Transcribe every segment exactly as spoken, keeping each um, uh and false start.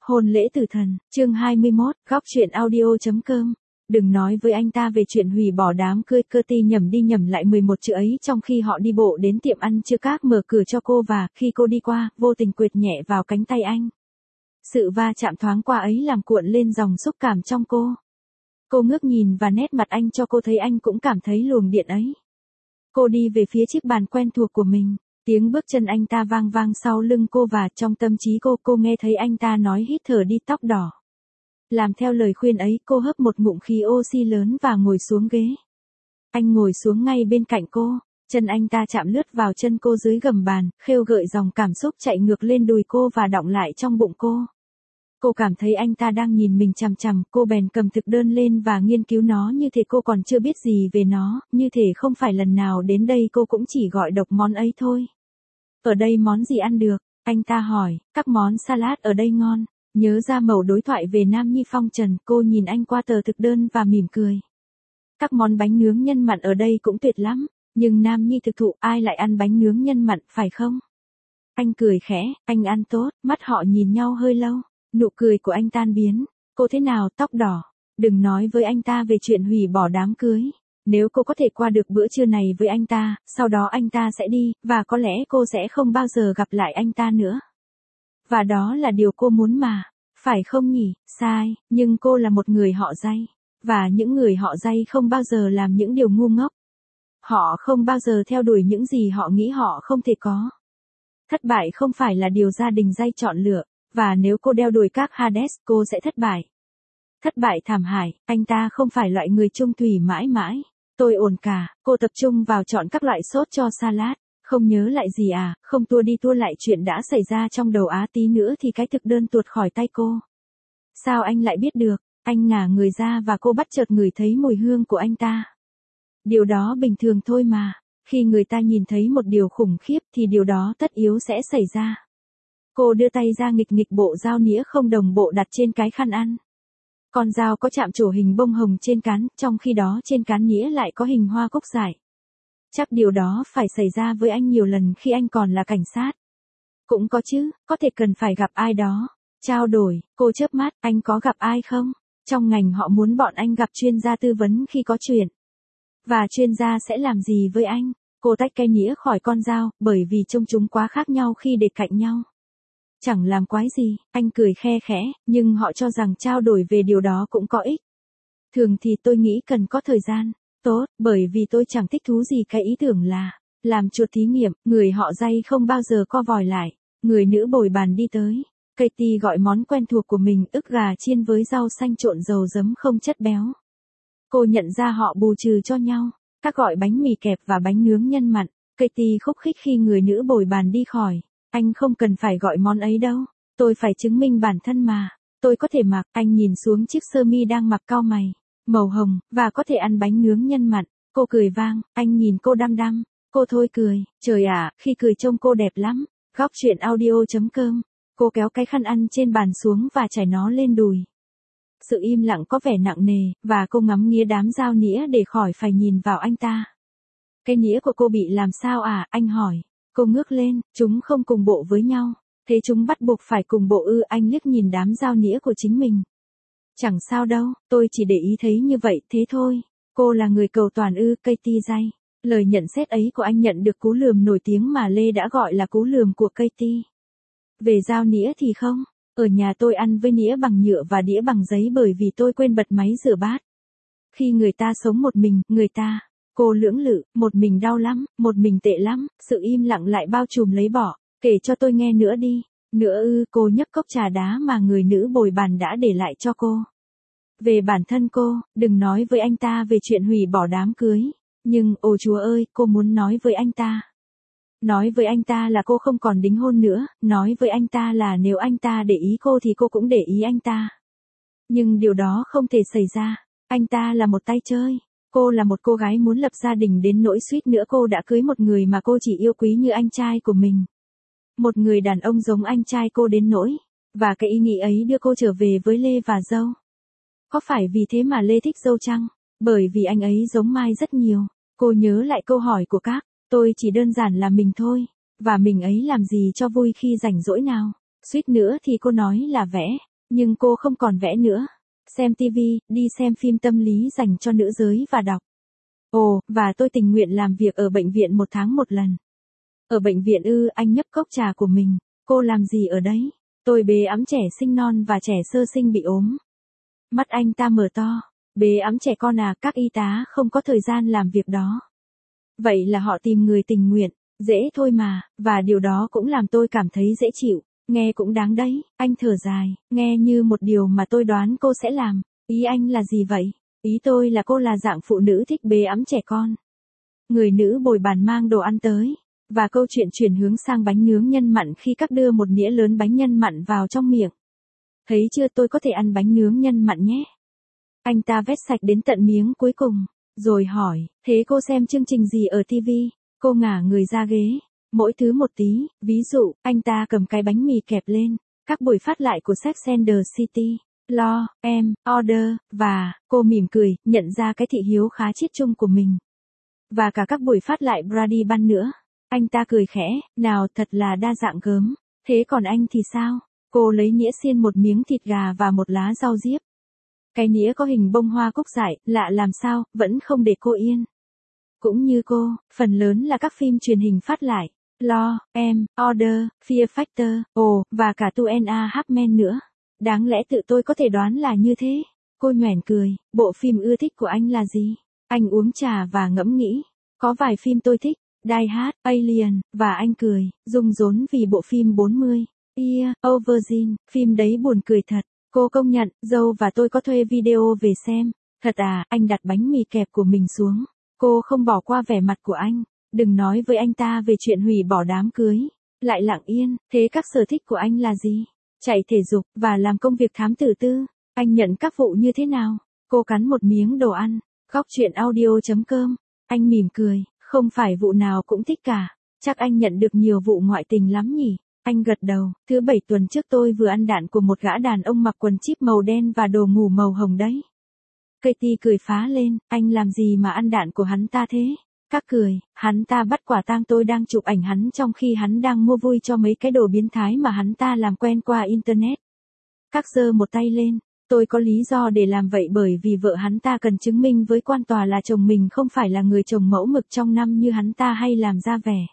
Hôn lễ tử thần, chương hai mươi mốt, góc truyện audio.com. Đừng nói với anh ta về chuyện hủy bỏ đám cưới. Curtis nhẩm đi nhẩm lại mười một chữ ấy trong khi họ đi bộ đến tiệm ăn trưa các mở cửa cho cô và khi cô đi qua, vô tình quệt nhẹ vào cánh tay anh. Sự va chạm thoáng qua ấy làm cuộn lên dòng xúc cảm trong cô. Cô ngước nhìn và nét mặt anh cho cô thấy anh cũng cảm thấy luồng điện ấy. Cô đi về phía chiếc bàn quen thuộc của mình. Tiếng bước chân anh ta vang vang sau lưng cô và trong tâm trí cô, cô nghe thấy anh ta nói hít thở đi tóc đỏ. Làm theo lời khuyên ấy, cô hấp một ngụm khí oxy lớn và ngồi xuống ghế. Anh ngồi xuống ngay bên cạnh cô, chân anh ta chạm lướt vào chân cô dưới gầm bàn, khêu gợi dòng cảm xúc chạy ngược lên đùi cô và đọng lại trong bụng cô. Cô cảm thấy anh ta đang nhìn mình chằm chằm, cô bèn cầm thực đơn lên và nghiên cứu nó như thể cô còn chưa biết gì về nó, như thể không phải lần nào đến đây cô cũng chỉ gọi độc món ấy thôi. Ở đây món gì ăn được? Anh ta hỏi, các món salad ở đây ngon. Nhớ ra mẩu đối thoại về Nam Nhi Phong Trần, cô nhìn anh qua tờ thực đơn và mỉm cười. Các món bánh nướng nhân mặn ở đây cũng tuyệt lắm, nhưng Nam Nhi thực thụ ai lại ăn bánh nướng nhân mặn, phải không? Anh cười khẽ, anh ăn tốt, mắt họ nhìn nhau hơi lâu, nụ cười của anh tan biến. Cô thế nào, tóc đỏ? Đừng nói với anh ta về chuyện hủy bỏ đám cưới. Nếu cô có thể qua được bữa trưa này với anh ta, sau đó anh ta sẽ đi, và có lẽ cô sẽ không bao giờ gặp lại anh ta nữa. Và đó là điều cô muốn mà, phải không nhỉ? Sai, nhưng cô là một người họ Dây, và những người họ Dây không bao giờ làm những điều ngu ngốc. Họ không bao giờ theo đuổi những gì họ nghĩ họ không thể có. Thất bại không phải là điều gia đình Dây chọn lựa, và nếu cô đeo đuổi các Hades, cô sẽ thất bại. Thất bại thảm hại, anh ta không phải loại người chung thủy mãi mãi. Tôi ổn cả, cô tập trung vào chọn các loại sốt cho salad. Không nhớ lại gì à, không tua đi tua lại chuyện đã xảy ra trong đầu Á tí nữa thì cái thực đơn tuột khỏi tay cô. Sao anh lại biết được? Anh ngả người ra và cô bắt chợt ngửi thấy mùi hương của anh ta. Điều đó bình thường thôi mà, khi người ta nhìn thấy một điều khủng khiếp thì điều đó tất yếu sẽ xảy ra. Cô đưa tay ra nghịch nghịch bộ dao nĩa không đồng bộ đặt trên cái khăn ăn. Con dao có chạm trổ hình bông hồng trên cán, trong khi đó trên cán nĩa lại có hình hoa cúc dại. Chắc điều đó phải xảy ra với anh nhiều lần khi anh còn là cảnh sát. Cũng có chứ, có thể cần phải gặp ai đó. Trao đổi, cô chớp mắt, anh có gặp ai không? Trong ngành họ muốn bọn anh gặp chuyên gia tư vấn khi có chuyện. Và chuyên gia sẽ làm gì với anh? Cô tách cây nĩa khỏi con dao, bởi vì trông chúng quá khác nhau khi để cạnh nhau. Chẳng làm quái gì, anh cười khe khẽ, nhưng họ cho rằng trao đổi về điều đó cũng có ích. Thường thì tôi nghĩ cần có thời gian. Tốt, bởi vì tôi chẳng thích thú gì cái ý tưởng là làm chuột thí nghiệm. Người họ Dây không bao giờ co vòi lại. Người nữ bồi bàn đi tới. Katie gọi món quen thuộc của mình, ức gà chiên với rau xanh trộn dầu giấm không chất béo. Cô nhận ra họ bù trừ cho nhau. Các gọi bánh mì kẹp và bánh nướng nhân mặn. Katie khúc khích khi người nữ bồi bàn đi khỏi. Anh không cần phải gọi món ấy đâu. Tôi phải chứng minh bản thân mà. Tôi có thể mặc. Anh nhìn xuống chiếc sơ mi đang mặc cau mày. Màu hồng, và có thể ăn bánh nướng nhân mặn. Cô cười vang, anh nhìn cô đăm đăm. Cô thôi cười, trời ạ, khi cười trông cô đẹp lắm. Góc truyện audio.com. Cô kéo cái khăn ăn trên bàn xuống và trải nó lên đùi. Sự im lặng có vẻ nặng nề, và cô ngắm nghía đám dao nĩa để khỏi phải nhìn vào anh ta. Cái nĩa của cô bị làm sao à, anh hỏi. Cô ngước lên, chúng không cùng bộ với nhau. Thế chúng bắt buộc phải cùng bộ ư? Anh liếc nhìn đám dao nĩa của chính mình. Chẳng sao đâu, tôi chỉ để ý thấy như vậy, thế thôi. Cô là người cầu toàn ư? Katie Dây. Lời nhận xét ấy của anh nhận được cú lườm nổi tiếng mà Lê đã gọi là cú lườm của Katie. Về dao nĩa thì không. Ở nhà tôi ăn với nĩa bằng nhựa và đĩa bằng giấy bởi vì tôi quên bật máy rửa bát. Khi người ta sống một mình, người ta, cô lưỡng lự, một mình đau lắm, một mình tệ lắm, sự im lặng lại bao trùm lấy bỏ. Kể cho tôi nghe nữa đi. Nữa ư? Cô nhấp cốc trà đá mà người nữ bồi bàn đã để lại cho cô. Về bản thân cô, đừng nói với anh ta về chuyện hủy bỏ đám cưới. Nhưng, ôi chúa ơi, cô muốn nói với anh ta. Nói với anh ta là cô không còn đính hôn nữa, nói với anh ta là nếu anh ta để ý cô thì cô cũng để ý anh ta. Nhưng điều đó không thể xảy ra. Anh ta là một tay chơi. Cô là một cô gái muốn lập gia đình đến nỗi suýt nữa cô đã cưới một người mà cô chỉ yêu quý như anh trai của mình. Một người đàn ông giống anh trai cô đến nỗi. Và cái ý nghĩ ấy đưa cô trở về với Lê và dâu. Có phải vì thế mà Lê thích dâu chăng? Bởi vì anh ấy giống Mai rất nhiều. Cô nhớ lại câu hỏi của các. Tôi chỉ đơn giản là mình thôi. Và mình ấy làm gì cho vui khi rảnh rỗi nào? Suýt nữa thì cô nói là vẽ. Nhưng cô không còn vẽ nữa. Xem tivi, đi xem phim tâm lý dành cho nữ giới và đọc. Ồ, và tôi tình nguyện làm việc ở bệnh viện một tháng một lần. Ở bệnh viện ư? Anh nhấp cốc trà của mình. Cô làm gì ở đấy? Tôi bế ẵm trẻ sinh non và trẻ sơ sinh bị ốm. Mắt anh ta mở to. Bế ẵm trẻ con à? Các y tá không có thời gian làm việc đó. Vậy là họ tìm người tình nguyện. Dễ thôi mà, và điều đó cũng làm tôi cảm thấy dễ chịu. Nghe cũng đáng đấy. Anh thở dài, nghe như một điều mà tôi đoán cô sẽ làm. Ý anh là gì vậy? Ý tôi là cô là dạng phụ nữ thích bế ẵm trẻ con. Người nữ bồi bàn mang đồ ăn tới. Và câu chuyện chuyển hướng sang bánh nướng nhân mặn khi các đưa một nĩa lớn bánh nhân mặn vào trong miệng. Thấy chưa, tôi có thể ăn bánh nướng nhân mặn nhé. Anh ta vét sạch đến tận miếng cuối cùng. Rồi hỏi, thế cô xem chương trình gì ở tivi? Cô ngả người ra ghế. Mỗi thứ một tí, ví dụ, anh ta cầm cái bánh mì kẹp lên. Các buổi phát lại của Sex and the City. Law, em, Order, và, cô mỉm cười, nhận ra cái thị hiếu khá chiết chung của mình. Và cả các buổi phát lại Brady Bunch nữa. Anh ta cười khẽ, nào thật là đa dạng gớm. Thế còn anh thì sao? Cô lấy nĩa xiên một miếng thịt gà và một lá rau diếp. Cái nĩa có hình bông hoa cúc dại, lạ làm sao, vẫn không để cô yên. Cũng như cô, phần lớn là các phim truyền hình phát lại. Law, em, Order, Fear Factor, ồ, và cả Two and a Half Men nữa. Đáng lẽ tự tôi có thể đoán là như thế. Cô nhoẻn cười, bộ phim ưa thích của anh là gì? Anh uống trà và ngẫm nghĩ. Có vài phim tôi thích, Die Hard, Alien, và anh cười, rung rốn vì bộ phim bốn mươi. Yeah, Aubergine, phim đấy buồn cười thật. Cô công nhận, dâu và tôi có thuê video về xem. Thật à, anh đặt bánh mì kẹp của mình xuống. Cô không bỏ qua vẻ mặt của anh. Đừng nói với anh ta về chuyện hủy bỏ đám cưới. Lại lặng yên, thế các sở thích của anh là gì? Chạy thể dục, và làm công việc thám tử tư. Anh nhận các vụ như thế nào? Cô cắn một miếng đồ ăn. Góc chuyện audio chấm com. Anh mỉm cười, không phải vụ nào cũng thích cả. Chắc anh nhận được nhiều vụ ngoại tình lắm nhỉ? Anh gật đầu, thứ bảy tuần trước tôi vừa ăn đạn của một gã đàn ông mặc quần chip màu đen và đồ ngủ màu hồng đấy. Katie cười phá lên, anh làm gì mà ăn đạn của hắn ta thế? Các cười, hắn ta bắt quả tang tôi đang chụp ảnh hắn trong khi hắn đang mua vui cho mấy cái đồ biến thái mà hắn ta làm quen qua Internet. Các giơ một tay lên, tôi có lý do để làm vậy bởi vì vợ hắn ta cần chứng minh với quan tòa là chồng mình không phải là người chồng mẫu mực trong năm như hắn ta hay làm ra vẻ.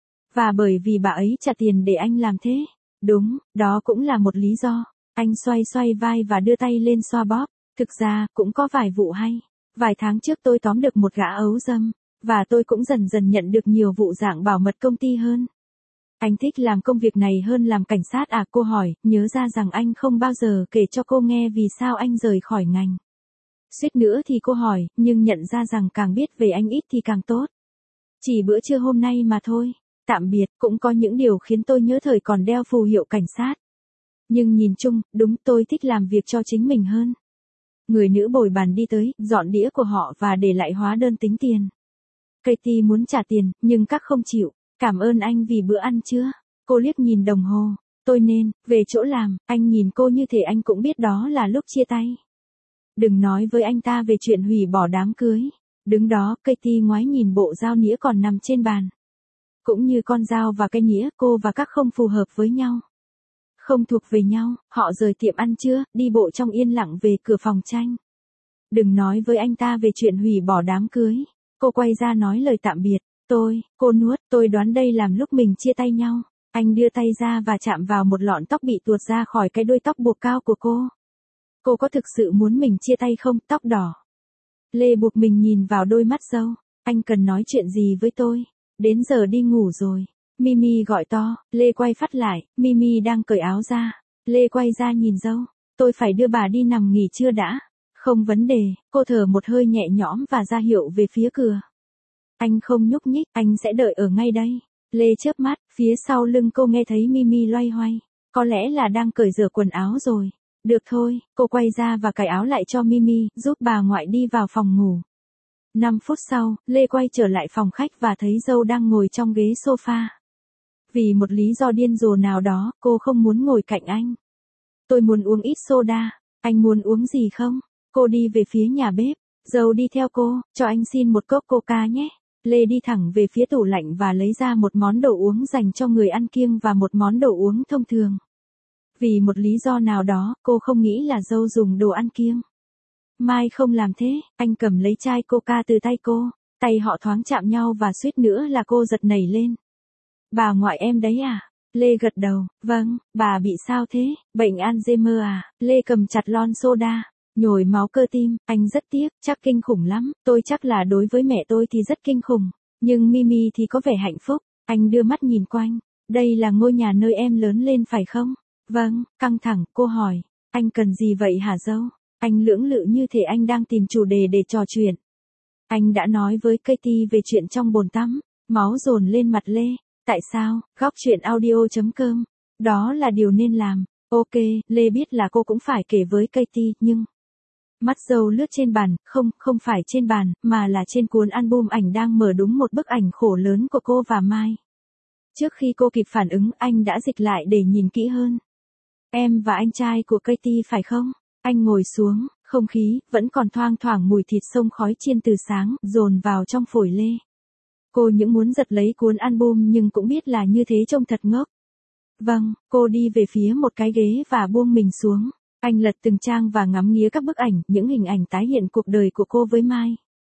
Và bởi vì bà ấy trả tiền để anh làm thế. Đúng, đó cũng là một lý do. Anh xoay xoay vai và đưa tay lên xoa bóp. Thực ra, cũng có vài vụ hay. Vài tháng trước tôi tóm được một gã ấu dâm. Và tôi cũng dần dần nhận được nhiều vụ dạng bảo mật công ty hơn. Anh thích làm công việc này hơn làm cảnh sát à? Cô hỏi, nhớ ra rằng anh không bao giờ kể cho cô nghe vì sao anh rời khỏi ngành. Suýt nữa thì cô hỏi, nhưng nhận ra rằng càng biết về anh ít thì càng tốt. Chỉ bữa trưa hôm nay mà thôi. Tạm biệt, cũng có những điều khiến tôi nhớ thời còn đeo phù hiệu cảnh sát. Nhưng nhìn chung, đúng tôi thích làm việc cho chính mình hơn. Người nữ bồi bàn đi tới, dọn đĩa của họ và để lại hóa đơn tính tiền. Katie muốn trả tiền, nhưng các không chịu. Cảm ơn anh vì bữa ăn trưa. Cô liếc nhìn đồng hồ. Tôi nên, về chỗ làm, anh nhìn cô như thể anh cũng biết đó là lúc chia tay. Đừng nói với anh ta về chuyện hủy bỏ đám cưới. Đứng đó, Katie ngoái nhìn bộ dao nĩa còn nằm trên bàn. Cũng như con dao và cái nĩa, cô và các không phù hợp với nhau. Không thuộc về nhau, họ rời tiệm ăn trưa, đi bộ trong yên lặng về cửa phòng tranh. Đừng nói với anh ta về chuyện hủy bỏ đám cưới. Cô quay ra nói lời tạm biệt. Tôi, cô nuốt, tôi đoán đây làm lúc mình chia tay nhau. Anh đưa tay ra và chạm vào một lọn tóc bị tuột ra khỏi cái đuôi tóc buộc cao của cô. Cô có thực sự muốn mình chia tay không? Tóc đỏ. Lê buộc mình nhìn vào đôi mắt dâu. Anh cần nói chuyện gì với tôi? Đến giờ đi ngủ rồi. Mimi gọi to, Lê quay phát lại, Mimi đang cởi áo ra. Lê quay ra nhìn dâu. Tôi phải đưa bà đi nằm nghỉ trưa đã. Không vấn đề, cô thở một hơi nhẹ nhõm và ra hiệu về phía cửa. Anh không nhúc nhích, anh sẽ đợi ở ngay đây. Lê chớp mắt, phía sau lưng cô nghe thấy Mimi loay hoay. Có lẽ là đang cởi rửa quần áo rồi. Được thôi, cô quay ra và cài áo lại cho Mimi, giúp bà ngoại đi vào phòng ngủ. năm phút sau, Lê quay trở lại phòng khách và thấy dâu đang ngồi trong ghế sofa. Vì một lý do điên rồ nào đó, cô không muốn ngồi cạnh anh. Tôi muốn uống ít soda. Anh muốn uống gì không? Cô đi về phía nhà bếp. Dâu đi theo cô, cho anh xin một cốc coca nhé. Lê đi thẳng về phía tủ lạnh và lấy ra một món đồ uống dành cho người ăn kiêng và một món đồ uống thông thường. Vì một lý do nào đó, cô không nghĩ là dâu dùng đồ ăn kiêng. Mai không làm thế, anh cầm lấy chai coca từ tay cô, tay họ thoáng chạm nhau và suýt nữa là cô giật nảy lên. Bà ngoại em đấy à? Lê gật đầu, vâng, bà bị sao thế, bệnh Alzheimer à? Lê cầm chặt lon soda, nhồi máu cơ tim, anh rất tiếc, chắc kinh khủng lắm, tôi chắc là đối với mẹ tôi thì rất kinh khủng, nhưng Mimi thì có vẻ hạnh phúc. Anh đưa mắt nhìn quanh, đây là ngôi nhà nơi em lớn lên phải không? Vâng, căng thẳng, cô hỏi, anh cần gì vậy hả dâu? Anh lưỡng lự như thể anh đang tìm chủ đề để trò chuyện. Anh đã nói với Katie về chuyện trong bồn tắm, máu dồn lên mặt Lê. Tại sao? Góc chuyện audio chấm com. Đó là điều nên làm. Ok, Lê biết là cô cũng phải kể với Katie, nhưng... Mắt dâu lướt trên bàn, không, không phải trên bàn, mà là trên cuốn album ảnh đang mở đúng một bức ảnh khổ lớn của cô và Mai. Trước khi cô kịp phản ứng, anh đã dịch lại để nhìn kỹ hơn. Em và anh trai của Katie phải không? Anh ngồi xuống, không khí, vẫn còn thoang thoảng mùi thịt xông khói chiên từ sáng, dồn vào trong phổi Lê. Cô những muốn giật lấy cuốn album nhưng cũng biết là như thế trông thật ngốc. Vâng, cô đi về phía một cái ghế và buông mình xuống. Anh lật từng trang và ngắm nghía các bức ảnh, những hình ảnh tái hiện cuộc đời của cô với Mai.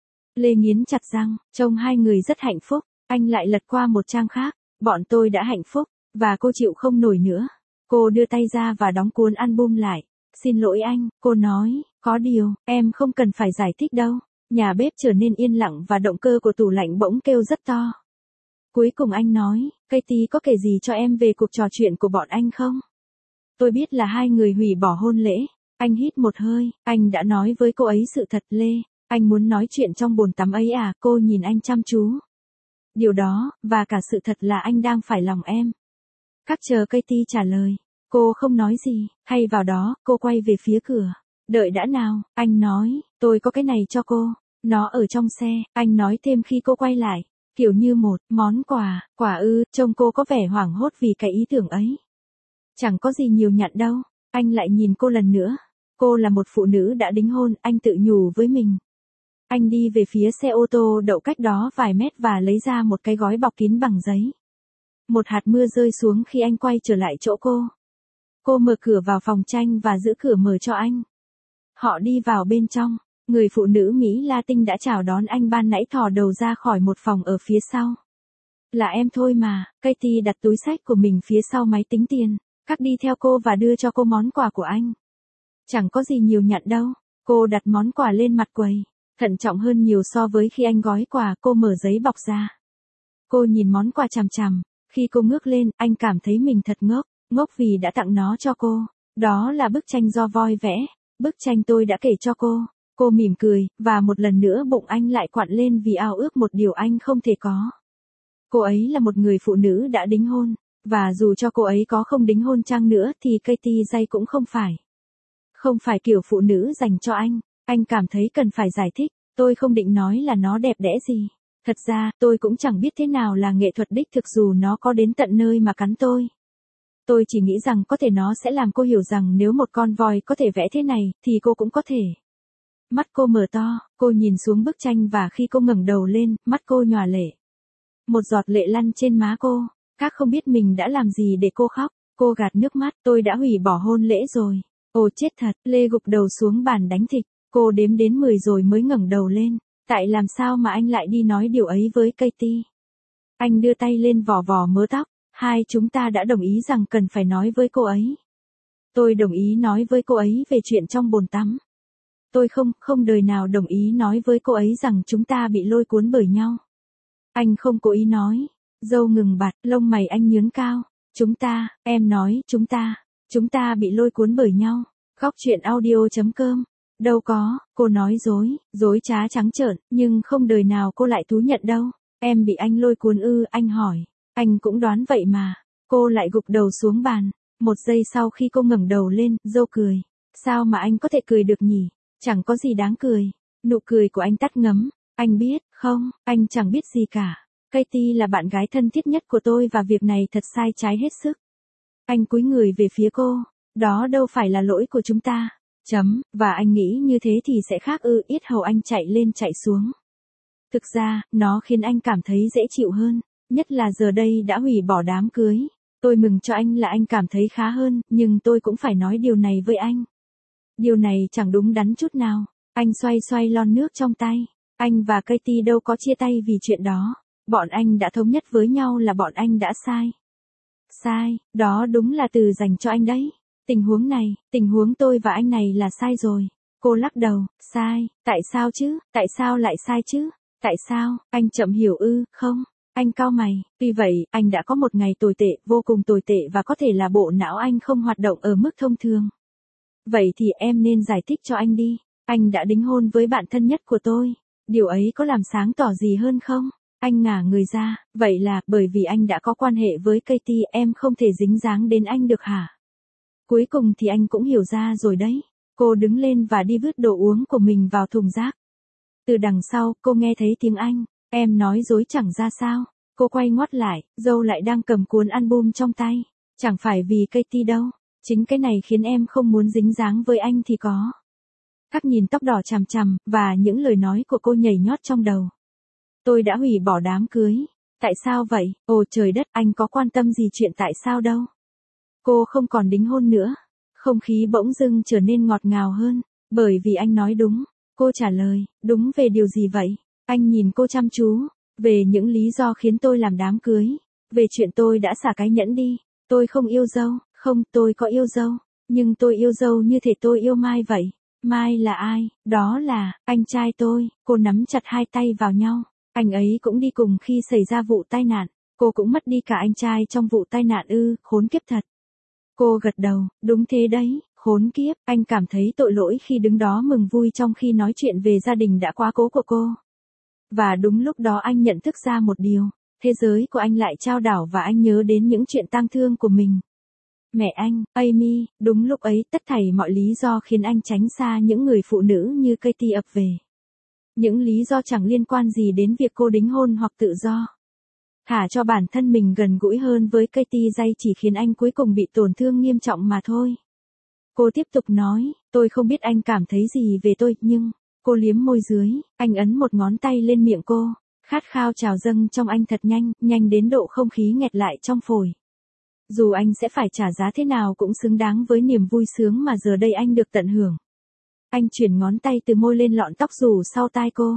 Lê nghiến chặt răng, trông hai người rất hạnh phúc. Anh lại lật qua một trang khác, bọn tôi đã hạnh phúc, và cô chịu không nổi nữa. Cô đưa tay ra và đóng cuốn album lại. Xin lỗi anh, cô nói, có điều, em không cần phải giải thích đâu. Nhà bếp trở nên yên lặng và động cơ của tủ lạnh bỗng kêu rất to. Cuối cùng anh nói, Katie có kể gì cho em về cuộc trò chuyện của bọn anh không? Tôi biết là hai người hủy bỏ hôn lễ. Anh hít một hơi, anh đã nói với cô ấy sự thật Lê. Anh muốn nói chuyện trong bồn tắm ấy à? Cô nhìn anh chăm chú. Điều đó, và cả sự thật là anh đang phải lòng em. Các chờ Katie trả lời. Cô không nói gì, thay vào đó, cô quay về phía cửa. Đợi đã nào, anh nói, tôi có cái này cho cô. Nó ở trong xe, anh nói thêm khi cô quay lại. Kiểu như một món quà, quả ư, trông cô có vẻ hoảng hốt vì cái ý tưởng ấy. Chẳng có gì nhiều nhặn đâu, anh lại nhìn cô lần nữa. Cô là một phụ nữ đã đính hôn, anh tự nhủ với mình. Anh đi về phía xe ô tô đậu cách đó vài mét và lấy ra một cái gói bọc kín bằng giấy. Một hạt mưa rơi xuống khi anh quay trở lại chỗ cô. Cô mở cửa vào phòng tranh và giữ cửa mở cho anh. Họ đi vào bên trong, người phụ nữ Mỹ Latin đã chào đón anh ban nãy thò đầu ra khỏi một phòng ở phía sau. Là em thôi mà, Katie đặt túi xách của mình phía sau máy tính tiền, cắt đi theo cô và đưa cho cô món quà của anh. Chẳng có gì nhiều nhặn đâu, cô đặt món quà lên mặt quầy, thận trọng hơn nhiều so với khi anh gói quà. Cô mở giấy bọc ra. Cô nhìn món quà chằm chằm, khi cô ngước lên, anh cảm thấy mình thật ngốc, ngốc vì đã tặng nó cho cô. Đó là bức tranh do voi vẽ, bức tranh tôi đã kể cho cô. Cô mỉm cười, và một lần nữa bụng anh lại quặn lên vì ao ước một điều anh không thể có. Cô ấy là một người phụ nữ đã đính hôn, và dù cho cô ấy có không đính hôn chăng nữa thì Katie J cũng không phải. Không phải kiểu phụ nữ dành cho anh, anh cảm thấy cần phải giải thích, tôi không định nói là nó đẹp đẽ gì. Thật ra, tôi cũng chẳng biết thế nào là nghệ thuật đích thực dù nó có đến tận nơi mà cắn tôi. Tôi chỉ nghĩ rằng có thể nó sẽ làm cô hiểu rằng nếu một con voi có thể vẽ thế này, thì cô cũng có thể. Mắt cô mở to, cô nhìn xuống bức tranh và khi cô ngẩng đầu lên, mắt cô nhòa lệ. Một giọt lệ lăn trên má cô, các không biết mình đã làm gì để cô khóc, cô gạt nước mắt, tôi đã hủy bỏ hôn lễ rồi. Ồ chết thật, Lê gục đầu xuống bàn đánh thịt, cô đếm đến mười rồi mới ngẩng đầu lên, tại làm sao mà anh lại đi nói điều ấy với Katie? Anh đưa tay lên vò vò mớ tóc, hai chúng ta đã đồng ý rằng cần phải nói với cô ấy. Tôi đồng ý nói với cô ấy về chuyện trong bồn tắm. Tôi không, không đời nào đồng ý nói với cô ấy rằng chúng ta bị lôi cuốn bởi nhau. Anh không cố ý nói. Dâu ngừng bặt, lông mày anh nhướng cao. Chúng ta, em nói, chúng ta, chúng ta bị lôi cuốn bởi nhau. Góc chuyện audio chấm com. Đâu có, cô nói dối, dối trá trắng trợn, nhưng không đời nào cô lại thú nhận đâu. Em bị anh lôi cuốn ư, anh hỏi. Anh cũng đoán vậy mà. Cô lại gục đầu xuống bàn. Một giây sau khi cô ngẩng đầu lên, dâu cười. Sao mà anh có thể cười được nhỉ? Chẳng có gì đáng cười. Nụ cười của anh tắt ngấm. Anh biết, không, anh chẳng biết gì cả. Katie là bạn gái thân thiết nhất của tôi và việc này thật sai trái hết sức. Anh cúi người về phía cô. Đó đâu phải là lỗi của chúng ta. Chấm, và anh nghĩ như thế thì sẽ khác ư, yết hầu anh chạy lên chạy xuống. Thực ra, nó khiến anh cảm thấy dễ chịu hơn. Nhất là giờ đây đã hủy bỏ đám cưới. Tôi mừng cho anh là anh cảm thấy khá hơn, nhưng tôi cũng phải nói điều này với anh. Điều này chẳng đúng đắn chút nào. Anh xoay xoay lon nước trong tay. Anh và Katie đâu có chia tay vì chuyện đó. Bọn anh đã thống nhất với nhau là bọn anh đã sai. Sai, đó đúng là từ dành cho anh đấy. Tình huống này, tình huống tôi và anh này là sai rồi. Cô lắc đầu, sai, tại sao chứ, tại sao lại sai chứ, tại sao, anh chậm hiểu ư, không, anh cau mày, tuy vậy, anh đã có một ngày tồi tệ, vô cùng tồi tệ và có thể là bộ não anh không hoạt động ở mức thông thường. Vậy thì em nên giải thích cho anh đi, anh đã đính hôn với bạn thân nhất của tôi, điều ấy có làm sáng tỏ gì hơn không? Anh ngả người ra, vậy là, bởi vì anh đã có quan hệ với Katie em không thể dính dáng đến anh được hả? Cuối cùng thì anh cũng hiểu ra rồi đấy. Cô đứng lên và đi vứt đồ uống của mình vào thùng rác. Từ đằng sau, cô nghe thấy tiếng anh, em nói dối chẳng ra sao. Cô quay ngoắt lại, dâu lại đang cầm cuốn album trong tay. Chẳng phải vì Katie đâu, chính cái này khiến em không muốn dính dáng với anh thì có. Các nhìn tóc đỏ chằm chằm, và những lời nói của cô nhảy nhót trong đầu. Tôi đã hủy bỏ đám cưới. Tại sao vậy? Ồ trời đất, anh có quan tâm gì chuyện tại sao đâu. Cô không còn đính hôn nữa. Không khí bỗng dưng trở nên ngọt ngào hơn, bởi vì anh nói đúng. Cô trả lời, đúng về điều gì vậy? Anh nhìn cô chăm chú, về những lý do khiến tôi làm đám cưới, về chuyện tôi đã xả cái nhẫn đi, tôi không yêu dâu, không, tôi có yêu dâu, nhưng tôi yêu dâu như thể tôi yêu Mai vậy. Mai là ai? Đó là, anh trai tôi, cô nắm chặt hai tay vào nhau, anh ấy cũng đi cùng khi xảy ra vụ tai nạn, cô cũng mất đi cả anh trai trong vụ tai nạn ư, khốn kiếp thật. Cô gật đầu, đúng thế đấy, khốn kiếp, anh cảm thấy tội lỗi khi đứng đó mừng vui trong khi nói chuyện về gia đình đã quá cố của cô. Và đúng lúc đó anh nhận thức ra một điều, thế giới của anh lại chao đảo và anh nhớ đến những chuyện tang thương của mình. Mẹ anh, Amy, đúng lúc ấy tất thảy mọi lý do khiến anh tránh xa những người phụ nữ như Katie ập về. Những lý do chẳng liên quan gì đến việc cô đính hôn hoặc tự do. Thả cho bản thân mình gần gũi hơn với Katie Day chỉ khiến anh cuối cùng bị tổn thương nghiêm trọng mà thôi. Cô tiếp tục nói, tôi không biết anh cảm thấy gì về tôi, nhưng, cô liếm môi dưới, anh ấn một ngón tay lên miệng cô, khát khao trào dâng trong anh thật nhanh, nhanh đến độ không khí nghẹt lại trong phổi. Dù anh sẽ phải trả giá thế nào cũng xứng đáng với niềm vui sướng mà giờ đây anh được tận hưởng. Anh chuyển ngón tay từ môi lên lọn tóc rủ sau tai cô.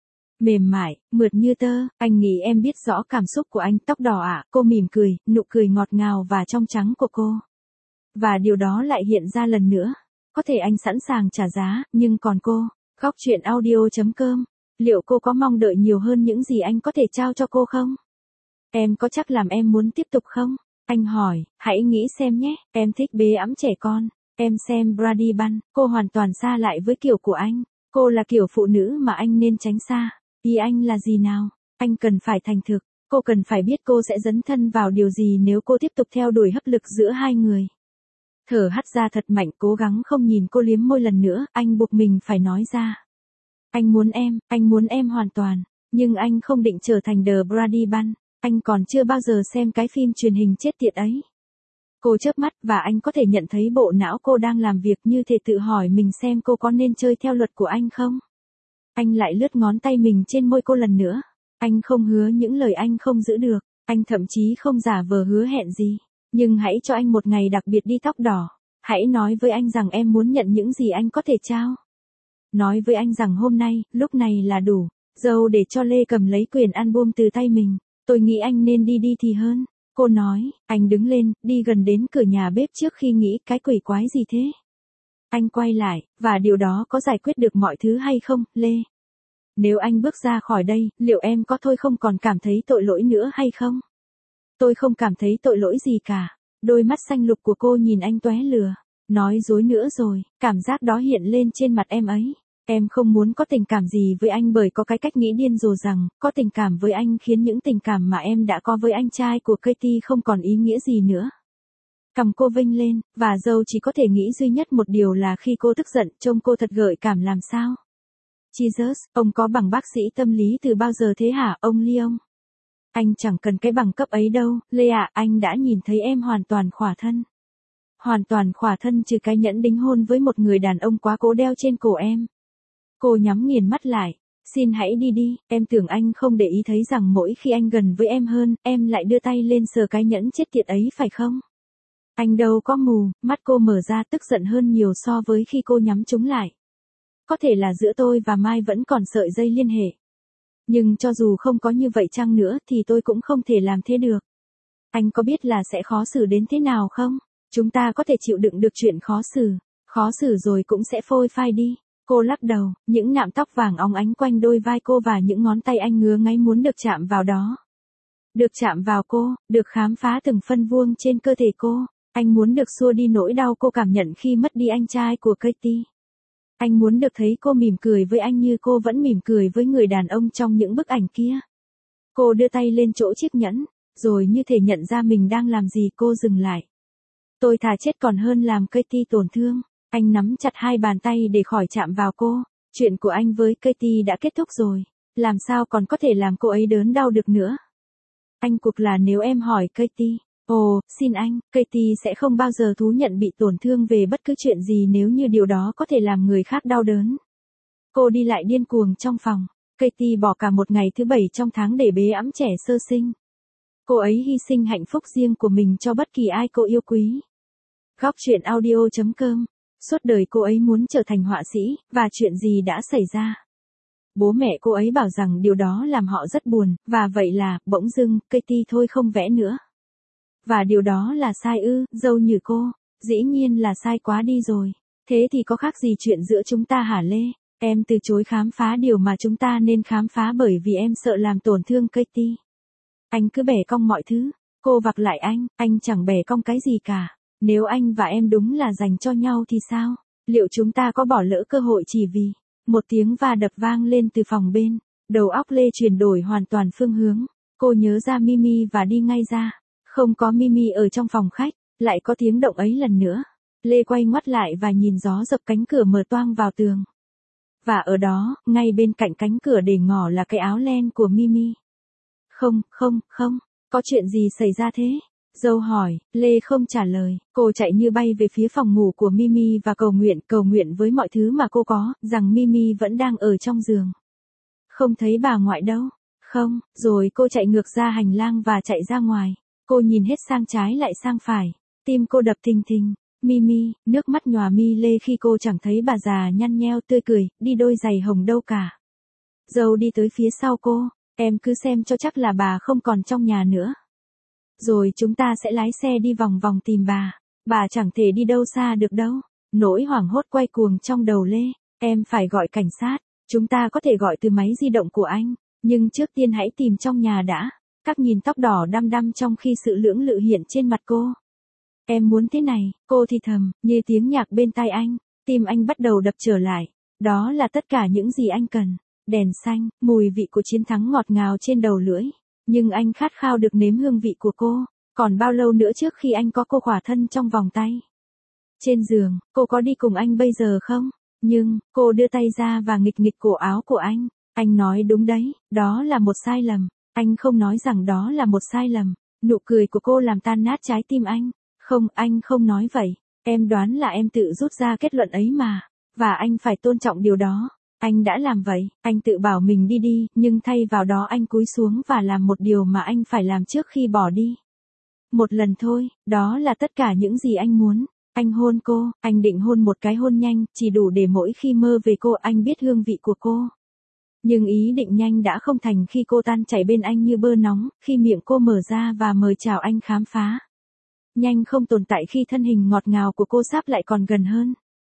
Mềm mại, mượt như tơ, anh nghĩ em biết rõ cảm xúc của anh, tóc đỏ ạ, cô mỉm cười, nụ cười ngọt ngào và trong trắng của cô. Và điều đó lại hiện ra lần nữa. Có thể anh sẵn sàng trả giá, nhưng còn cô, góc chuyện audio chấm com, liệu cô có mong đợi nhiều hơn những gì anh có thể trao cho cô không? Em có chắc làm em muốn tiếp tục không? Anh hỏi, hãy nghĩ xem nhé, em thích bế ẵm trẻ con, em xem Brady Bunch, cô hoàn toàn xa lại với kiểu của anh, cô là kiểu phụ nữ mà anh nên tránh xa. Ý anh là gì nào? Anh cần phải thành thực, cô cần phải biết cô sẽ dấn thân vào điều gì nếu cô tiếp tục theo đuổi hấp lực giữa hai người. Thở hắt ra thật mạnh, cố gắng không nhìn cô liếm môi lần nữa, anh buộc mình phải nói ra. Anh muốn em, anh muốn em hoàn toàn, nhưng anh không định trở thành The Brady Bunch, anh còn chưa bao giờ xem cái phim truyền hình chết tiệt ấy. Cô chớp mắt và anh có thể nhận thấy bộ não cô đang làm việc như thể tự hỏi mình xem cô có nên chơi theo luật của anh không. Anh lại lướt ngón tay mình trên môi cô lần nữa. Anh không hứa những lời anh không giữ được, anh thậm chí không giả vờ hứa hẹn gì. Nhưng hãy cho anh một ngày đặc biệt đi tóc đỏ. Hãy nói với anh rằng em muốn nhận những gì anh có thể trao. Nói với anh rằng hôm nay, lúc này là đủ. Dâu để cho Lê cầm lấy quyển album từ tay mình. Tôi nghĩ anh nên đi đi thì hơn. Cô nói, anh đứng lên, đi gần đến cửa nhà bếp trước khi nghĩ cái quỷ quái gì thế. Anh quay lại, và điều đó có giải quyết được mọi thứ hay không, Lê? Nếu anh bước ra khỏi đây, liệu em có thôi không còn cảm thấy tội lỗi nữa hay không? Tôi không cảm thấy tội lỗi gì cả. Đôi mắt xanh lục của cô nhìn anh tóe lửa. Nói dối nữa rồi, cảm giác đó hiện lên trên mặt em ấy. Em không muốn có tình cảm gì với anh bởi có cái cách nghĩ điên rồ rằng, có tình cảm với anh khiến những tình cảm mà em đã có với anh trai của Katie không còn ý nghĩa gì nữa. Cằm cô vênh lên, và dâu chỉ có thể nghĩ duy nhất một điều là khi cô tức giận, trông cô thật gợi cảm làm sao. Jesus, ông có bằng bác sĩ tâm lý từ bao giờ thế hả, ông Leon? Anh chẳng cần cái bằng cấp ấy đâu, Lê ạ, anh đã nhìn thấy em hoàn toàn khỏa thân. Hoàn toàn khỏa thân trừ cái nhẫn đính hôn với một người đàn ông quá cố đeo trên cổ em. Cô nhắm nghiền mắt lại. Xin hãy đi đi, em tưởng anh không để ý thấy rằng mỗi khi anh gần với em hơn, em lại đưa tay lên sờ cái nhẫn chết tiệt ấy phải không? Anh đâu có mù, mắt cô mở ra tức giận hơn nhiều so với khi cô nhắm chúng lại. Có thể là giữa tôi và Mai vẫn còn sợi dây liên hệ. Nhưng cho dù không có như vậy chăng nữa thì tôi cũng không thể làm thế được. Anh có biết là sẽ khó xử đến thế nào không? Chúng ta có thể chịu đựng được chuyện khó xử. Khó xử rồi cũng sẽ phôi phai đi. Cô lắc đầu, những nạm tóc vàng óng ánh quanh đôi vai cô và những ngón tay anh ngứa ngáy muốn được chạm vào đó. Được chạm vào cô, được khám phá từng phân vuông trên cơ thể cô. Anh muốn được xua đi nỗi đau cô cảm nhận khi mất đi anh trai của Katie. Anh muốn được thấy cô mỉm cười với anh như cô vẫn mỉm cười với người đàn ông trong những bức ảnh kia. Cô đưa tay lên chỗ chiếc nhẫn, rồi như thể nhận ra mình đang làm gì cô dừng lại. Tôi thà chết còn hơn làm Katie tổn thương. Anh nắm chặt hai bàn tay để khỏi chạm vào cô. Chuyện của anh với Katie đã kết thúc rồi. Làm sao còn có thể làm cô ấy đớn đau được nữa? Anh cuộc là nếu em hỏi Katie. Ồ, xin anh, Katie sẽ không bao giờ thú nhận bị tổn thương về bất cứ chuyện gì nếu như điều đó có thể làm người khác đau đớn. Cô đi lại điên cuồng trong phòng. Katie bỏ cả một ngày thứ bảy trong tháng để bế ẵm trẻ sơ sinh. Cô ấy hy sinh hạnh phúc riêng của mình cho bất kỳ ai cô yêu quý. Góc truyện audio chấm com. Suốt đời cô ấy muốn trở thành họa sĩ, và chuyện gì đã xảy ra? Bố mẹ cô ấy bảo rằng điều đó làm họ rất buồn, và vậy là, bỗng dưng, Katie thôi không vẽ nữa. Và điều đó là sai ư, dâu như cô, dĩ nhiên là sai quá đi rồi. Thế thì có khác gì chuyện giữa chúng ta hả Lê? Em từ chối khám phá điều mà chúng ta nên khám phá bởi vì em sợ làm tổn thương Katie. Anh cứ bẻ cong mọi thứ. Cô vặc lại anh, anh chẳng bẻ cong cái gì cả. Nếu anh và em đúng là dành cho nhau thì sao? Liệu chúng ta có bỏ lỡ cơ hội chỉ vì một tiếng va đập vang lên từ phòng bên. Đầu óc Lê chuyển đổi hoàn toàn phương hướng. Cô nhớ ra Mimi và đi ngay ra. Không có Mimi ở trong phòng khách, lại có tiếng động ấy lần nữa. Lê quay ngoắt lại và nhìn gió dập cánh cửa mở toang vào tường. Và ở đó, ngay bên cạnh cánh cửa để ngỏ là cái áo len của Mimi. Không, không, không, có chuyện gì xảy ra thế? Dâu hỏi, Lê không trả lời. Cô chạy như bay về phía phòng ngủ của Mimi và cầu nguyện, cầu nguyện với mọi thứ mà cô có, rằng Mimi vẫn đang ở trong giường. Không thấy bà ngoại đâu. Không, rồi cô chạy ngược ra hành lang và chạy ra ngoài. Cô nhìn hết sang trái lại sang phải. Tim cô đập thình thình. Mimi, nước mắt nhòa mi lê khi cô chẳng thấy bà già nhăn nheo tươi cười, đi đôi giày hồng đâu cả. Dâu đi tới phía sau cô, em cứ xem cho chắc là bà không còn trong nhà nữa. Rồi chúng ta sẽ lái xe đi vòng vòng tìm bà. Bà chẳng thể đi đâu xa được đâu. Nỗi hoảng hốt quay cuồng trong đầu Lê. Em phải gọi cảnh sát. Chúng ta có thể gọi từ máy di động của anh. Nhưng trước tiên hãy tìm trong nhà đã. Các nhìn tóc đỏ đăm đăm trong khi sự lưỡng lự hiện trên mặt cô. Em muốn thế này, cô thì thầm, như tiếng nhạc bên tai anh. Tim anh bắt đầu đập trở lại. Đó là tất cả những gì anh cần. Đèn xanh, mùi vị của chiến thắng ngọt ngào trên đầu lưỡi. Nhưng anh khát khao được nếm hương vị của cô. Còn bao lâu nữa trước khi anh có cô khỏa thân trong vòng tay? Trên giường, cô có đi cùng anh bây giờ không? Nhưng, cô đưa tay ra và nghịch nghịch cổ áo của anh. Anh nói đúng đấy, đó là một sai lầm. Anh không nói rằng đó là một sai lầm. Nụ cười của cô làm tan nát trái tim anh. Không, anh không nói vậy. Em đoán là em tự rút ra kết luận ấy mà. Và anh phải tôn trọng điều đó. Anh đã làm vậy, anh tự bảo mình đi đi, nhưng thay vào đó anh cúi xuống và làm một điều mà anh phải làm trước khi bỏ đi. Một lần thôi, đó là tất cả những gì anh muốn. Anh hôn cô, anh định hôn một cái hôn nhanh, chỉ đủ để mỗi khi mơ về cô anh biết hương vị của cô. Nhưng ý định nhanh đã không thành khi cô tan chảy bên anh như bơ nóng, khi miệng cô mở ra và mời chào anh khám phá. Nhanh không tồn tại khi thân hình ngọt ngào của cô sáp lại còn gần hơn.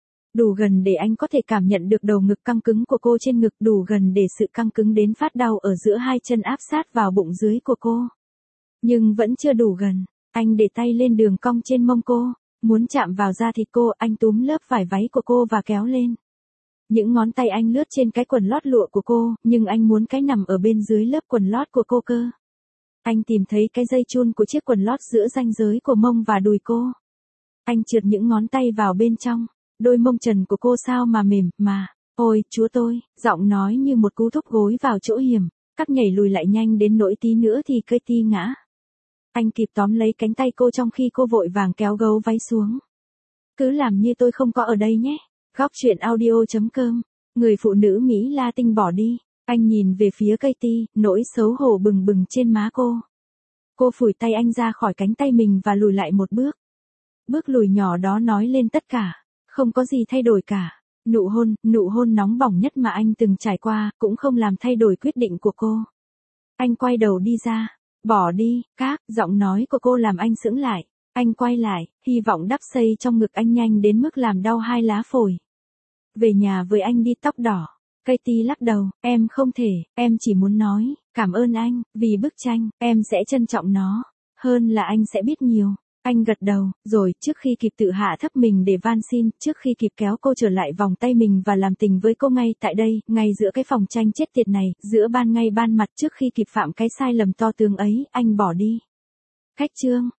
Đủ gần để anh có thể cảm nhận được đầu ngực căng cứng của cô trên ngực, đủ gần để sự căng cứng đến phát đau ở giữa hai chân áp sát vào bụng dưới của cô. Nhưng vẫn chưa đủ gần, anh để tay lên đường cong trên mông cô, muốn chạm vào da thịt cô, anh túm lớp vải váy của cô và kéo lên. Những ngón tay anh lướt trên cái quần lót lụa của cô, nhưng anh muốn cái nằm ở bên dưới lớp quần lót của cô cơ. Anh tìm thấy cái dây chun của chiếc quần lót giữa ranh giới của mông và đùi cô. Anh trượt những ngón tay vào bên trong. Đôi mông trần của cô sao mà mềm, mà, ôi, chúa tôi, giọng nói như một cú thúc gối vào chỗ hiểm, các nhảy lùi lại nhanh đến nỗi tí nữa thì Katie ngã. Anh kịp tóm lấy cánh tay cô trong khi cô vội vàng kéo gấu váy xuống. Cứ làm như tôi không có ở đây nhé. Góc truyện audio chấm com. Người phụ nữ Mỹ Latin bỏ đi. Anh nhìn về phía Katie, nỗi xấu hổ bừng bừng trên má cô. Cô phủi tay anh ra khỏi cánh tay mình và lùi lại một bước. Bước lùi nhỏ đó nói lên tất cả. Không có gì thay đổi cả. Nụ hôn, nụ hôn nóng bỏng nhất mà anh từng trải qua, cũng không làm thay đổi quyết định của cô. Anh quay đầu đi ra. Bỏ đi, các, giọng nói của cô làm anh sững lại. Anh quay lại, hy vọng đắp xây trong ngực anh nhanh đến mức làm đau hai lá phổi. Về nhà với anh đi tóc đỏ. Katie lắc đầu, em không thể, em chỉ muốn nói, cảm ơn anh, vì bức tranh, em sẽ trân trọng nó, hơn là anh sẽ biết nhiều. Anh gật đầu, rồi, trước khi kịp tự hạ thấp mình để van xin, trước khi kịp kéo cô trở lại vòng tay mình và làm tình với cô ngay tại đây, ngay giữa cái phòng tranh chết tiệt này, giữa ban ngay ban mặt trước khi kịp phạm cái sai lầm to tướng ấy, anh bỏ đi. Khách chương